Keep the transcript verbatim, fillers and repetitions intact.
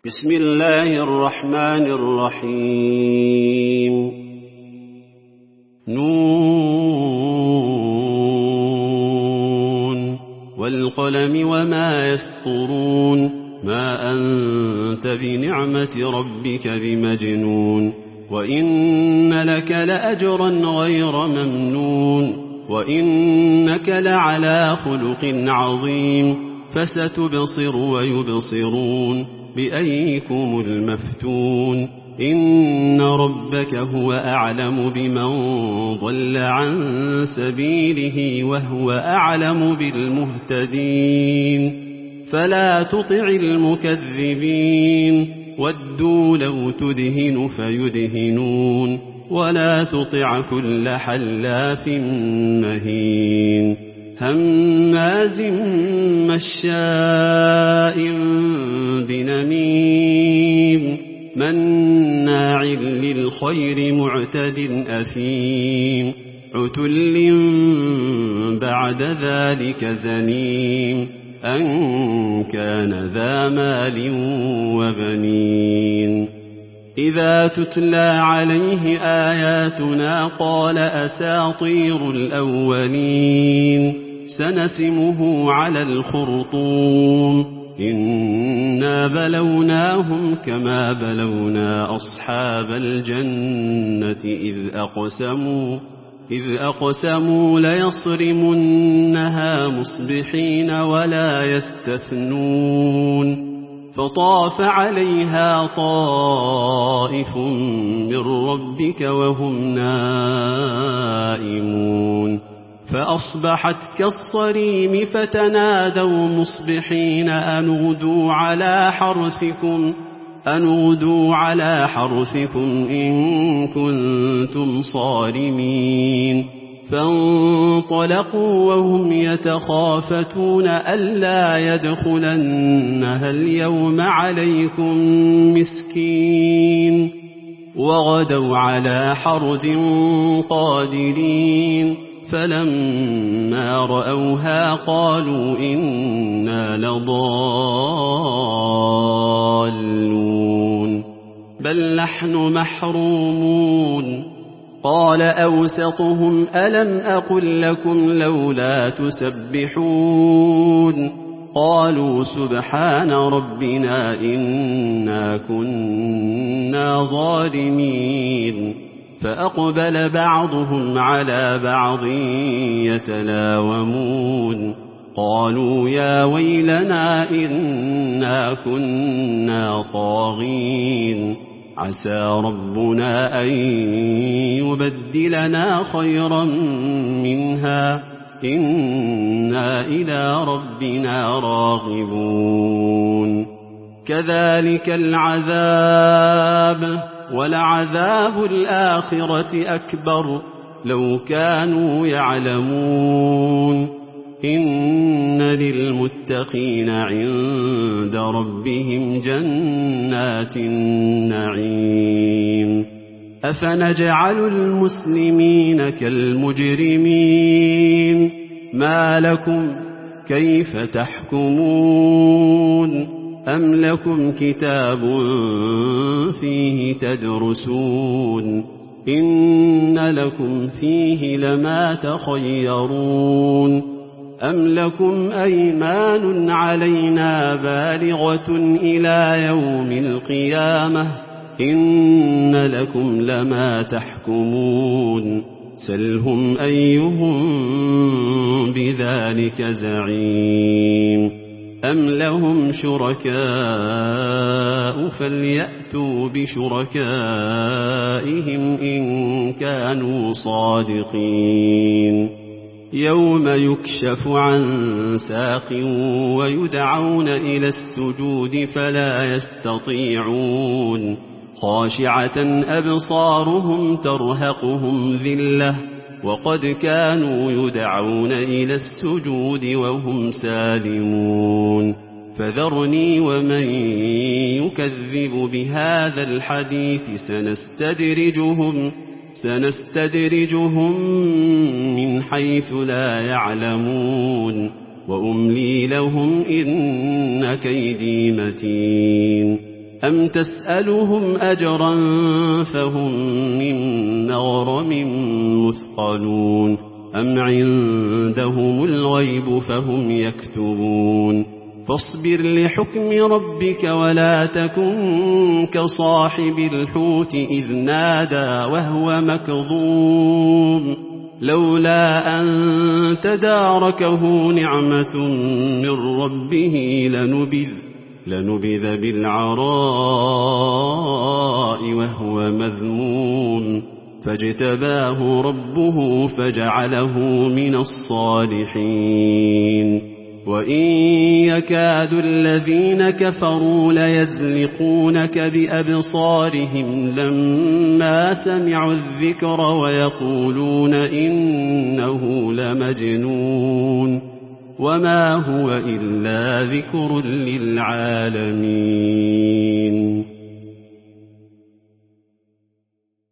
بسم الله الرحمن الرحيم نون والقلم وما يسطرون ما أنت بنعمة ربك بمجنون وإن لك لأجرا غير ممنون وإنك لعلى خلق عظيم فستبصر ويبصرون بأيكم المفتون إن ربك هو أعلم بمن ضل عن سبيله وهو أعلم بالمهتدين فلا تطع المكذبين ودوا لو تدهن فيدهنون ولا تطع كل حلاف مهين هماز مشاء بنميم مناع للخير معتد أثيم عتل بعد ذلك زنيم أن كان ذا مال وبنين إذا تتلى عليه آياتنا قال أساطير الأولين سنسمه على الخرطوم إنا بلوناهم كما بلونا أصحاب الجنة إذ أقسموا إذ أقسموا ليصرمنها مصبحين ولا يستثنون فطاف عليها طائف من ربك وهم نائمون فأصبحت كالصريم فتنادوا مصبحين أن اغدوا على حرثكم أن اغدوا على حرثكم إن كنتم صارمين فانطلقوا وهم يتخافتون ألا يدخلنها اليوم عليكم مسكين وغدوا على حرد قادرين فلما رأوها قالوا إنا لضالون بل نحن محرومون قال أوسطهم ألم أقل لكم لولا تسبحون قالوا سبحان ربنا إنا كنا ظالمين فأقبل بعضهم على بعض يتلاومون قالوا يا ويلنا إنا كنا طاغين عسى ربنا أن يبدلنا خيرا منها إنا إلى ربنا راغبون كذلك العذاب ولعذاب الآخرة أكبر لو كانوا يعلمون إن للمتقين عند ربهم جنات النعيم أفنجعل المسلمين كالمجرمين ما لكم كيف تحكمون أم لكم كتاب فيه تدرسون إن لكم فيه لما تخيرون أم لكم أيمان علينا بالغة إلى يوم القيامة إن لكم لما تحكمون سلهم أيهم بذلك زعيم أم لهم شركاء فليأتوا بشركائهم إن كانوا صادقين يوم يكشف عن ساق ويدعون إلى السجود فلا يستطيعون خاشعة أبصارهم ترهقهم ذلة وقد كانوا يدعون إلى السجود وهم سالمون فذرني ومن يكذب بهذا الحديث سنستدرجهم سنستدرجهم من حيث لا يعلمون وأملي لهم إن كيدي متين أم تسألهم أجرا فهم من مغرم مثقلون أم عندهم الغيب فهم يكتبون فاصبر لحكم ربك ولا تكن كصاحب الحوت إذ نادى وهو مكظوم لولا أن تداركه نعمة من ربه لنبذ لنبذ بالعراء وهو مذموم فاجتباه ربه فجعله من الصالحين وإن يكاد الذين كفروا ليزلقونك بأبصارهم لما سمعوا الذكر ويقولون إنه لمجنون وما هو إلا ذكر للعالمين